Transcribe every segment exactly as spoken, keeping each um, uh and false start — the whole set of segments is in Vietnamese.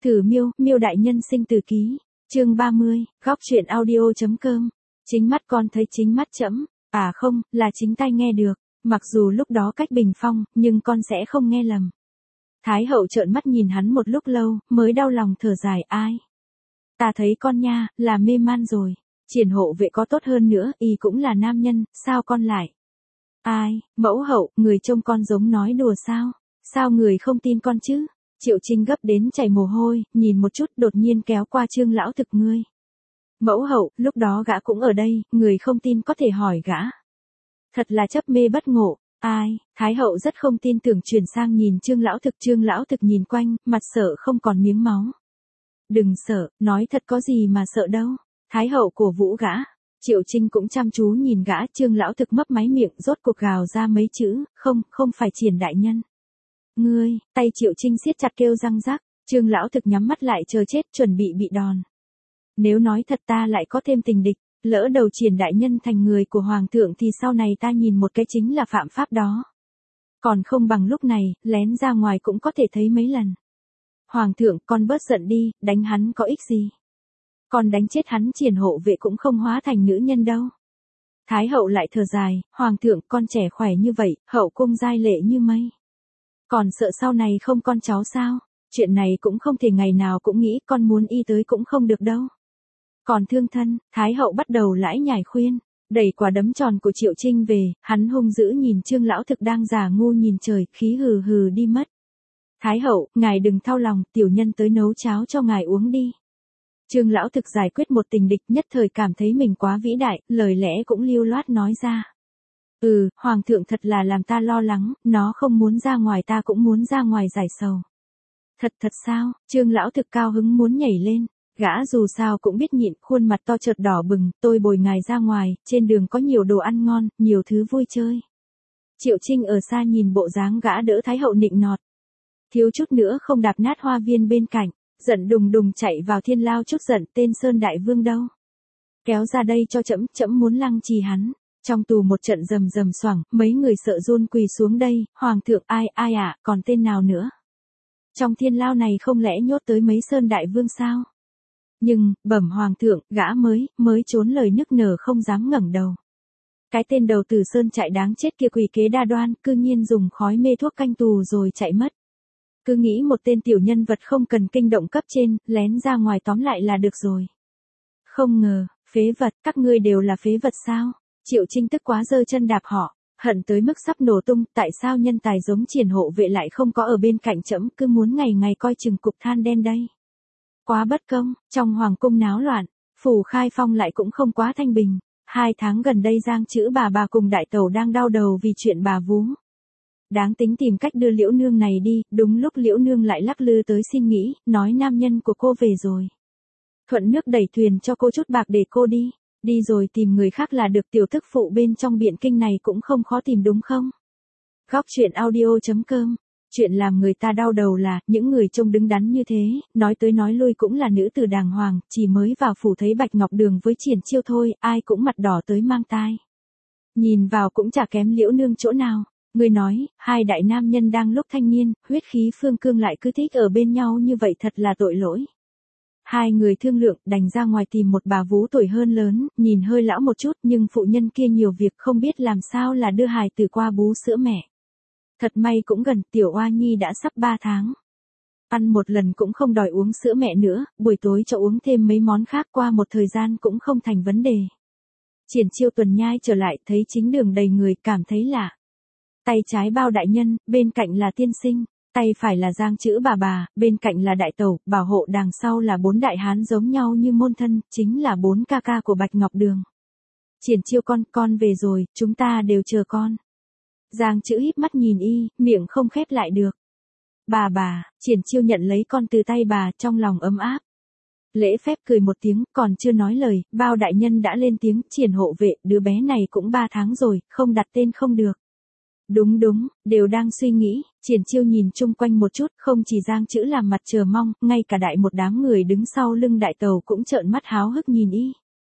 Thử miêu, miêu đại nhân sinh từ ký. Chương ba mươi, góc truyện audio.com. Chính mắt con thấy chính mắt trẫm, à không, là chính tai nghe được, mặc dù lúc đó cách bình phong, nhưng con sẽ không nghe lầm. Thái hậu trợn mắt nhìn hắn một lúc lâu, mới đau lòng thở dài, ai? Ta thấy con nha, là mê man rồi. Triển hộ vệ có tốt hơn nữa, y cũng là nam nhân, sao con lại? Ai, mẫu hậu, người trông con giống nói đùa sao? Sao người không tin con chứ? Triệu Trinh gấp đến chảy mồ hôi, nhìn một chút đột nhiên kéo qua Trương lão thực ngươi. Mẫu hậu, lúc đó gã cũng ở đây, người không tin có thể hỏi gã. Thật là chấp mê bất ngộ, ai, Thái hậu rất không tin tưởng chuyển sang nhìn Trương lão thực. Trương lão thực nhìn quanh, mặt sợ không còn miếng máu. Đừng sợ, nói thật có gì mà sợ đâu. Thái hậu cổ vũ gã. Triệu Trinh cũng chăm chú nhìn gã. Trương lão thực mấp máy miệng rốt cuộc gào ra mấy chữ, không, không phải Triển đại nhân. Ngươi, tay Triệu Trinh siết chặt kêu răng rắc. Trương lão thực nhắm mắt lại chờ chết, chuẩn bị bị đòn. Nếu nói thật ta lại có thêm tình địch, lỡ đầu Triển đại nhân thành người của hoàng thượng thì sau này ta nhìn một cái chính là phạm pháp đó. Còn không bằng lúc này, lén ra ngoài cũng có thể thấy mấy lần. Hoàng thượng, con bớt giận đi, đánh hắn có ích gì? Con đánh chết hắn Triển hộ vệ cũng không hóa thành nữ nhân đâu. Thái hậu lại thở dài, hoàng thượng, con trẻ khỏe như vậy, hậu cung giai lệ như mây. Còn sợ sau này không con cháu sao? Chuyện này cũng không thể ngày nào cũng nghĩ, con muốn y tới cũng không được đâu. Còn thương thân, Thái hậu bắt đầu lãi nhải khuyên, đẩy quả đấm tròn của Triệu Trinh về, hắn hung dữ nhìn Trương lão thực đang giả ngu nhìn trời, khí hừ hừ đi mất. Thái hậu, ngài đừng thao lòng, tiểu nhân tới nấu cháo cho ngài uống đi. Trương lão thực giải quyết một tình địch, nhất thời cảm thấy mình quá vĩ đại, lời lẽ cũng lưu loát nói ra. Ừ, hoàng thượng thật là làm ta lo lắng, nó không muốn ra ngoài ta cũng muốn ra ngoài giải sầu. Thật thật sao? Trương lão thực cao hứng muốn nhảy lên, gã dù sao cũng biết nhịn, khuôn mặt to chợt đỏ bừng, tôi bồi ngài ra ngoài, trên đường có nhiều đồ ăn ngon, nhiều thứ vui chơi. Triệu Trinh ở xa nhìn bộ dáng gã đỡ Thái hậu nịnh nọt. Thiếu chút nữa không đạp nát hoa viên bên cạnh, giận đùng đùng chạy vào thiên lao chúc giận, tên Sơn Đại Vương đâu? Kéo ra đây cho trẫm, trẫm muốn lăng trì hắn. Trong tù một trận rầm rầm xoảng, mấy người sợ run quỳ xuống đây, hoàng thượng ai, ai ạ, à, còn tên nào nữa? Trong thiên lao này không lẽ nhốt tới mấy Sơn Đại Vương sao? Nhưng, bẩm hoàng thượng, gã mới, mới trốn lời nức nở không dám ngẩng đầu. Cái tên đầu tử Sơn chạy đáng chết kia quỷ kế đa đoan, cư nhiên dùng khói mê thuốc canh tù rồi chạy mất. Cứ nghĩ một tên tiểu nhân vật không cần kinh động cấp trên, lén ra ngoài tóm lại là được rồi. Không ngờ, phế vật, các ngươi đều là phế vật sao? Triệu Trinh tức quá giơ chân đạp họ, hận tới mức sắp nổ tung, tại sao nhân tài giống Triển hộ vệ lại không có ở bên cạnh trẫm, cứ muốn ngày ngày coi chừng cục than đen đây. Quá bất công, trong hoàng cung náo loạn, phủ Khai Phong lại cũng không quá thanh bình, hai tháng gần đây Giang Chữ bà bà cùng đại tẩu đang đau đầu vì chuyện bà vú. Đáng tính tìm cách đưa Liễu Nương này đi, đúng lúc Liễu Nương lại lắc lư tới xin nghĩ, nói nam nhân của cô về rồi. Thuận nước đẩy thuyền cho cô chút bạc để cô đi. Đi rồi tìm người khác là được, tiểu thức phụ bên trong biện kinh này cũng không khó tìm đúng không? Góc truyện audio.com. Chuyện làm người ta đau đầu là, những người trông đứng đắn như thế, nói tới nói lui cũng là nữ tử đàng hoàng, chỉ mới vào phủ thấy Bạch Ngọc Đường với Triển Chiêu thôi, ai cũng mặt đỏ tới mang tai. Nhìn vào cũng chả kém Liễu Nương chỗ nào. Người nói, hai đại nam nhân đang lúc thanh niên, huyết khí phương cương lại cứ thích ở bên nhau như vậy thật là tội lỗi. Hai người thương lượng, đành ra ngoài tìm một bà vú tuổi hơn lớn, nhìn hơi lão một chút, nhưng phụ nhân kia nhiều việc không biết làm sao là đưa hài tử qua bú sữa mẹ. Thật may cũng gần, tiểu oa nhi đã sắp ba tháng. Ăn một lần cũng không đòi uống sữa mẹ nữa, buổi tối cho uống thêm mấy món khác, qua một thời gian cũng không thành vấn đề. Triển Chiêu tuần nhai trở lại, thấy chính đường đầy người, cảm thấy lạ. Tay trái Bao đại nhân, bên cạnh là tiên sinh. Tay phải là Giang Chữ bà bà, bên cạnh là đại tẩu, bảo hộ đằng sau là bốn đại hán giống nhau như môn thân, chính là bốn ca ca của Bạch Ngọc Đường. Triển Chiêu con, con về rồi, chúng ta đều chờ con. Giang Chữ híp mắt nhìn y, miệng không khép lại được. Bà bà, Triển Chiêu nhận lấy con từ tay bà, trong lòng ấm áp. Lễ phép cười một tiếng, còn chưa nói lời, Bao đại nhân đã lên tiếng, Triển hộ vệ, đứa bé này cũng ba tháng rồi, không đặt tên không được. Đúng đúng, đều đang suy nghĩ, Triển Chiêu nhìn chung quanh một chút, không chỉ Giang Chữ làm mặt chờ mong, ngay cả đại một đám người đứng sau lưng đại tàu cũng trợn mắt háo hức nhìn y.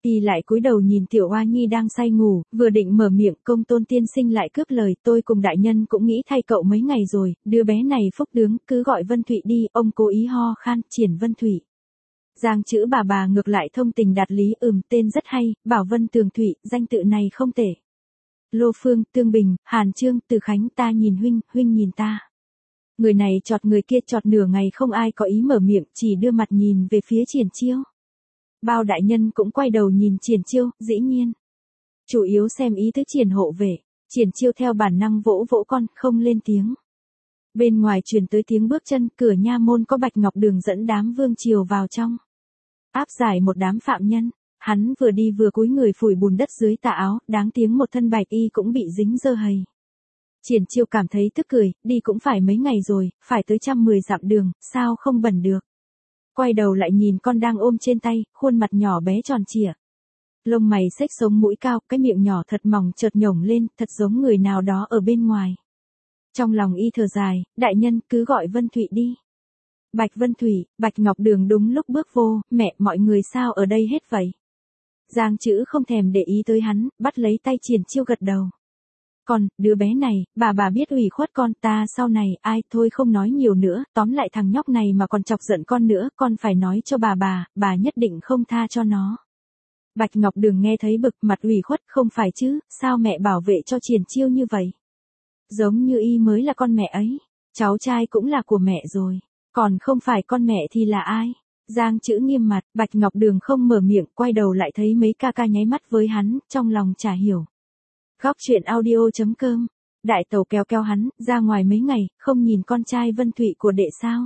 thì lại cúi đầu nhìn tiểu oa nhi đang say ngủ, vừa định mở miệng Công Tôn tiên sinh lại cướp lời, tôi cùng đại nhân cũng nghĩ thay cậu mấy ngày rồi, đứa bé này phúc tướng, cứ gọi Vân Thụy đi, ông cố ý ho khan, Triển Vân Thụy. Giang chữ bà bà ngược lại thông tình đạt lý, ừm, tên rất hay, Bảo Vân Tường Thụy, danh tự này không tệ. Lô Phương, Tương Bình, Hàn Trương, Từ Khánh, ta nhìn huynh, huynh nhìn ta. Người này chọt người kia chọt, nửa ngày không ai có ý mở miệng, chỉ đưa mặt nhìn về phía Triển Chiêu. Bao đại nhân cũng quay đầu nhìn Triển Chiêu, dĩ nhiên. Chủ yếu xem ý thức Triển hộ vệ, Triển Chiêu theo bản năng vỗ vỗ con, không lên tiếng. Bên ngoài truyền tới tiếng bước chân, cửa nha môn có Bạch Ngọc Đường dẫn đám vương triều vào trong. Áp giải một đám phạm nhân, hắn vừa đi vừa cúi người phủi bùn đất dưới tà áo, đáng tiếng một thân bạch y cũng bị dính dơ hầy. Triển Chiêu cảm thấy tức cười, đi cũng phải mấy ngày rồi, phải tới trăm mười dặm đường, sao không bẩn được. Quay đầu lại nhìn con đang ôm trên tay, khuôn mặt nhỏ bé tròn trịa. Lông mày xếch sống mũi cao, cái miệng nhỏ thật mỏng chợt nhổng lên, thật giống người nào đó ở bên ngoài. Trong lòng y thở dài, đại nhân cứ gọi Vân Thụy đi. Bạch Vân Thụy, Bạch Ngọc Đường đúng lúc bước vô, mẹ mọi người sao ở đây hết vậy? Giang chữ không thèm để ý tới hắn, bắt lấy tay Triển Chiêu gật đầu. Còn, đứa bé này, bà bà biết ủy khuất con ta sau này, ai thôi không nói nhiều nữa, tóm lại thằng nhóc này mà còn chọc giận con nữa, con phải nói cho bà bà, bà nhất định không tha cho nó. Bạch Ngọc Đường nghe thấy bực mặt ủy khuất, không phải chứ, sao mẹ bảo vệ cho Triển Chiêu như vậy? Giống như y mới là con mẹ ấy, cháu trai cũng là của mẹ rồi, còn không phải con mẹ thì là ai? Giang chữ nghiêm mặt, Bạch Ngọc Đường không mở miệng, quay đầu lại thấy mấy ca ca nháy mắt với hắn, trong lòng chả hiểu. Góc truyện audio chấm com, đại tẩu kéo kéo hắn, ra ngoài mấy ngày, không nhìn con trai Vân Thụy của đệ sao?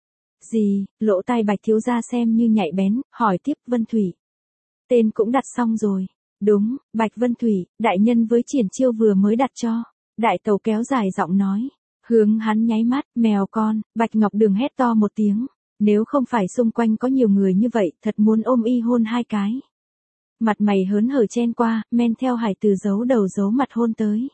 Gì, lỗ tai Bạch thiếu gia xem như nhạy bén, hỏi tiếp Vân Thụy. Tên cũng đặt xong rồi. Đúng, Bạch Vân Thụy, đại nhân với Triển Chiêu vừa mới đặt cho. Đại tẩu kéo dài giọng nói. Hướng hắn nháy mắt, mèo con, Bạch Ngọc Đường hét to một tiếng. Nếu không phải xung quanh có nhiều người như vậy, thật muốn ôm y hôn hai cái. Mặt mày hớn hở chen qua, men theo Hải Từ giấu đầu giấu mặt hôn tới.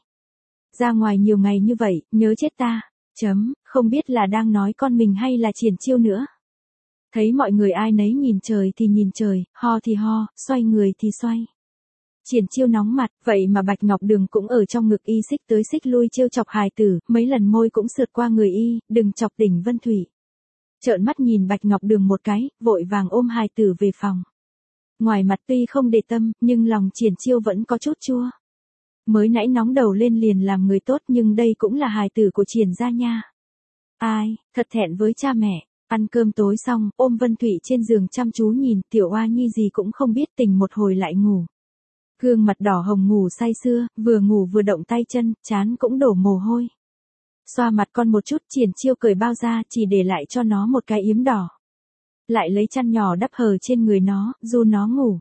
Ra ngoài nhiều ngày như vậy, nhớ chết ta. Chấm, không biết là đang nói con mình hay là Triển Chiêu nữa. Thấy mọi người ai nấy nhìn trời thì nhìn trời, ho thì ho, xoay người thì xoay. Triển Chiêu nóng mặt, vậy mà Bạch Ngọc Đường cũng ở trong ngực y xích tới xích lui trêu chọc Hài Tử, mấy lần môi cũng sượt qua người y, đừng chọc đỉnh Vân Thụy. Trợn mắt nhìn Bạch Ngọc Đường một cái, vội vàng ôm Hài Tử về phòng. Ngoài mặt tuy không để tâm, nhưng lòng Triển Chiêu vẫn có chút chua. Mới nãy nóng đầu lên liền làm người tốt, nhưng đây cũng là hài tử của Triển gia nha. Ai, thật thẹn với cha mẹ. Ăn cơm tối xong, ôm Vân Thụy trên giường chăm chú nhìn, tiểu oa nhi gì cũng không biết, tỉnh một hồi lại ngủ. Gương mặt đỏ hồng ngủ say sưa, vừa ngủ vừa động tay chân, trán cũng đổ mồ hôi. Xoa mặt con một chút, Triển Chiêu cởi bao ra, chỉ để lại cho nó một cái yếm đỏ. Lại lấy chăn nhỏ đắp hờ trên người nó, du nó ngủ.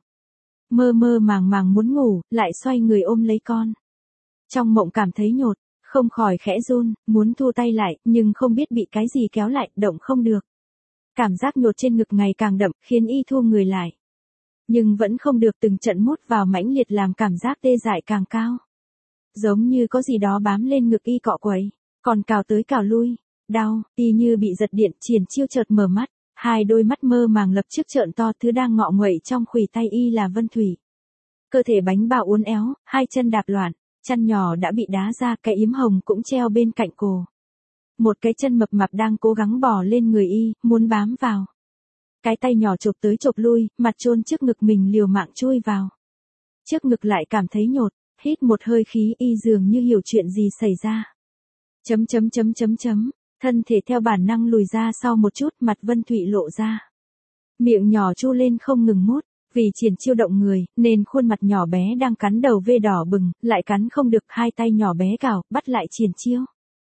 Mơ mơ màng màng muốn ngủ, lại xoay người ôm lấy con. Trong mộng cảm thấy nhột, không khỏi khẽ run, muốn thu tay lại, nhưng không biết bị cái gì kéo lại, động không được. Cảm giác nhột trên ngực ngày càng đậm, khiến y thu người lại. Nhưng vẫn không được, từng trận mút vào mãnh liệt làm cảm giác tê dại càng cao. Giống như có gì đó bám lên ngực y cọ quấy, còn cào tới cào lui, đau, y như bị giật điện. Triển Chiêu chợt mở mắt, hai đôi mắt mơ màng lập trước trợn to, thứ đang ngọ nguậy trong khuỷu tay y là Vân Thụy. Cơ thể bánh bao uốn éo, hai chân đạp loạn, chân nhỏ đã bị đá ra, cái yếm hồng cũng treo bên cạnh cổ. Một cái chân mập mạp đang cố gắng bò lên người y, muốn bám vào. Cái tay nhỏ chộp tới chộp lui, mặt chôn trước ngực mình liều mạng chui vào. Trước ngực lại cảm thấy nhột, hít một hơi khí, y dường như hiểu chuyện gì xảy ra. Chấm chấm chấm chấm chấm, thân thể theo bản năng lùi ra sau một chút, mặt Vân Thụy lộ ra. Miệng nhỏ chu lên không ngừng mút, vì Triển Chiêu động người, nên khuôn mặt nhỏ bé đang cắn đầu vê đỏ bừng, lại cắn không được, hai tay nhỏ bé cào, bắt lại Triển Chiêu.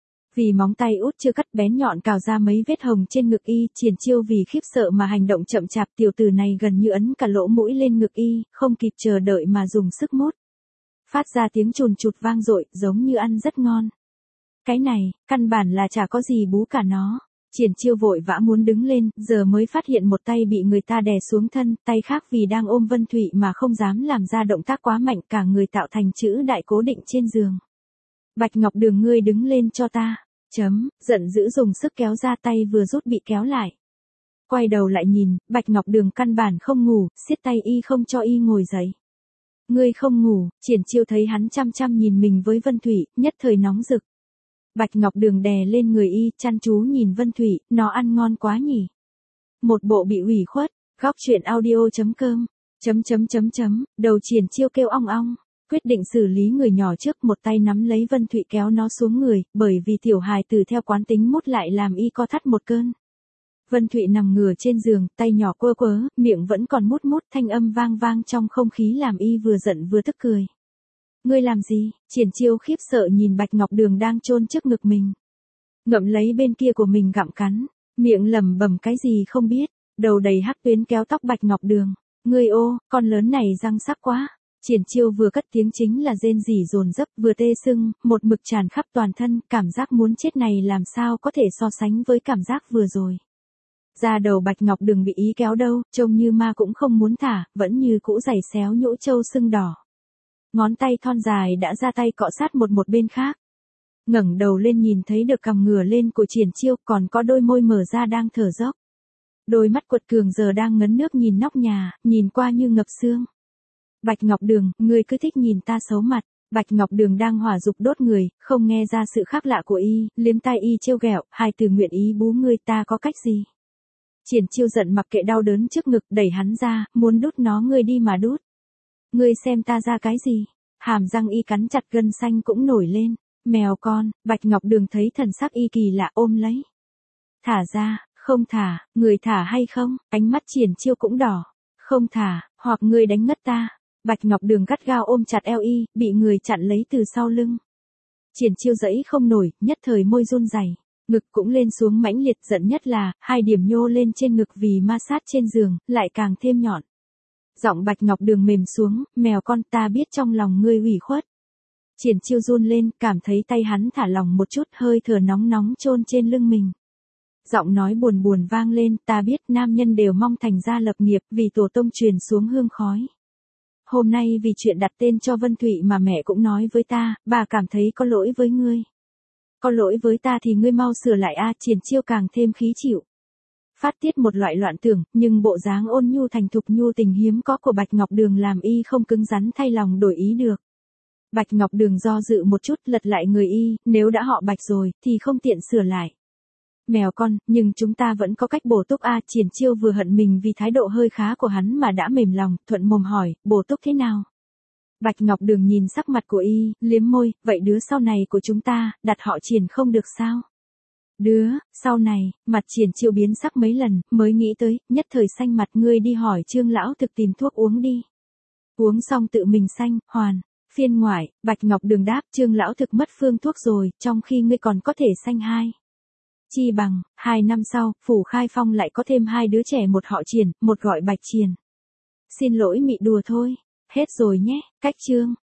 Vì móng tay út chưa cắt bén nhọn cào ra mấy vết hồng trên ngực y, Triển Chiêu vì khiếp sợ mà hành động chậm chạp, tiểu tử này gần như ấn cả lỗ mũi lên ngực y, không kịp chờ đợi mà dùng sức mút. Phát ra tiếng chùn chụt vang dội, giống như ăn rất ngon. Cái này, căn bản là chả có gì bú cả nó. Triển Chiêu vội vã muốn đứng lên, giờ mới phát hiện một tay bị người ta đè xuống thân, tay khác vì đang ôm Vân Thụy mà không dám làm ra động tác quá mạnh, cả người tạo thành chữ đại cố định trên giường. Bạch Ngọc Đường, ngươi đứng lên cho ta. Chấm, giận dữ dùng sức kéo ra, tay vừa rút bị kéo lại. Quay đầu lại nhìn, Bạch Ngọc Đường căn bản không ngủ, siết tay y không cho y ngồi dậy. Ngươi không ngủ, Triển Chiêu thấy hắn chăm chăm nhìn mình với Vân Thụy, nhất thời nóng rực. Bạch Ngọc Đường đè lên người y, chăm chú nhìn Vân Thụy, nó ăn ngon quá nhỉ. Một bộ bị ủy khuất, góc truyện audio chấm com, chấm chấm chấm chấm, đầu Triển Chiêu kêu ong ong, quyết định xử lý người nhỏ trước, một tay nắm lấy Vân Thụy kéo nó xuống người, bởi vì tiểu hài tử theo quán tính mút lại làm y co thắt một cơn. Vân Thụy nằm ngửa trên giường, tay nhỏ quơ quớ, miệng vẫn còn mút mút, thanh âm vang vang trong không khí làm y vừa giận vừa tức cười. Ngươi làm gì? Triển Chiêu khiếp sợ nhìn Bạch Ngọc Đường đang chôn trước ngực mình. Ngậm lấy bên kia của mình gặm cắn, miệng lẩm bẩm cái gì không biết, đầu đầy hắc tuyến kéo tóc Bạch Ngọc Đường. Ngươi ô, con lớn này răng sắc quá. Triển Chiêu vừa cất tiếng chính là rên rỉ dồn dập, vừa tê sưng, một mực tràn khắp toàn thân, cảm giác muốn chết này làm sao có thể so sánh với cảm giác vừa rồi. Da đầu Bạch Ngọc Đường bị ý kéo đâu, trông như ma cũng không muốn thả, vẫn như cũ giày xéo nhũ trâu sưng đỏ. Ngón tay thon dài đã ra tay cọ sát một một bên khác. Ngẩng đầu lên nhìn thấy được cằm ngửa lên của Triển Chiêu, còn có đôi môi mở ra đang thở dốc. Đôi mắt quật cường giờ đang ngấn nước nhìn nóc nhà, nhìn qua như ngập xương. Bạch Ngọc Đường, ngươi cứ thích nhìn ta xấu mặt. Bạch Ngọc Đường đang hỏa dục đốt người, không nghe ra sự khác lạ của y, liếm tai y trêu ghẹo, hai từ nguyện ý bú ngươi ta có cách gì. Triển Chiêu giận mặc kệ đau đớn trước ngực, đẩy hắn ra, muốn đút nó ngươi đi mà đút. Ngươi xem ta ra cái gì? Hàm răng y cắn chặt gân xanh cũng nổi lên. Mèo con, Bạch Ngọc Đường thấy thần sắc y kỳ lạ ôm lấy. Thả ra, không thả, người thả hay không? Ánh mắt Triển Chiêu cũng đỏ. Không thả, hoặc ngươi đánh ngất ta. Bạch Ngọc Đường gắt gao ôm chặt eo y, bị người chặn lấy từ sau lưng. Triển Chiêu dẫy không nổi, nhất thời môi run rẩy, ngực cũng lên xuống mãnh liệt, giận nhất là hai điểm nhô lên trên ngực vì ma sát trên giường, lại càng thêm nhọn. Giọng Bạch Ngọc Đường mềm xuống, mèo con ta biết trong lòng ngươi ủy khuất. Triển Chiêu run lên, cảm thấy tay hắn thả lỏng một chút, hơi thở nóng nóng chôn trên lưng mình. Giọng nói buồn buồn vang lên, ta biết nam nhân đều mong thành gia lập nghiệp vì tổ tông truyền xuống hương khói. Hôm nay vì chuyện đặt tên cho Vân Thụy mà mẹ cũng nói với ta, bà cảm thấy có lỗi với ngươi. Có lỗi với ta thì ngươi mau sửa lại a. Triển Chiêu càng thêm khí chịu. Phát tiết một loại loạn tưởng, nhưng bộ dáng ôn nhu thành thục nhu tình hiếm có của Bạch Ngọc Đường làm y không cứng rắn thay lòng đổi ý được. Bạch Ngọc Đường do dự một chút, lật lại người y, nếu đã họ Bạch rồi, thì không tiện sửa lại. Mèo con, nhưng chúng ta vẫn có cách bổ túc a. Triển Chiêu vừa hận mình vì thái độ hơi khá của hắn mà đã mềm lòng, thuận mồm hỏi, bổ túc thế nào? Bạch Ngọc Đường nhìn sắc mặt của y, liếm môi, vậy đứa sau này của chúng ta, đặt họ Triển không được sao? Đứa, sau này, mặt Triển Chiêu biến sắc mấy lần, mới nghĩ tới, nhất thời xanh mặt. Ngươi đi hỏi Trương lão thực tìm thuốc uống đi. Uống xong tự mình xanh, hoàn. Phiên ngoại, Bạch Ngọc Đường đáp, Trương lão thực mất phương thuốc rồi, trong khi ngươi còn có thể xanh hai. Chi bằng, hai năm sau, Phủ Khai Phong lại có thêm hai đứa trẻ, một họ Triển, một gọi Bạch Triển. Xin lỗi mị đùa thôi. Hết rồi nhé, cách chương.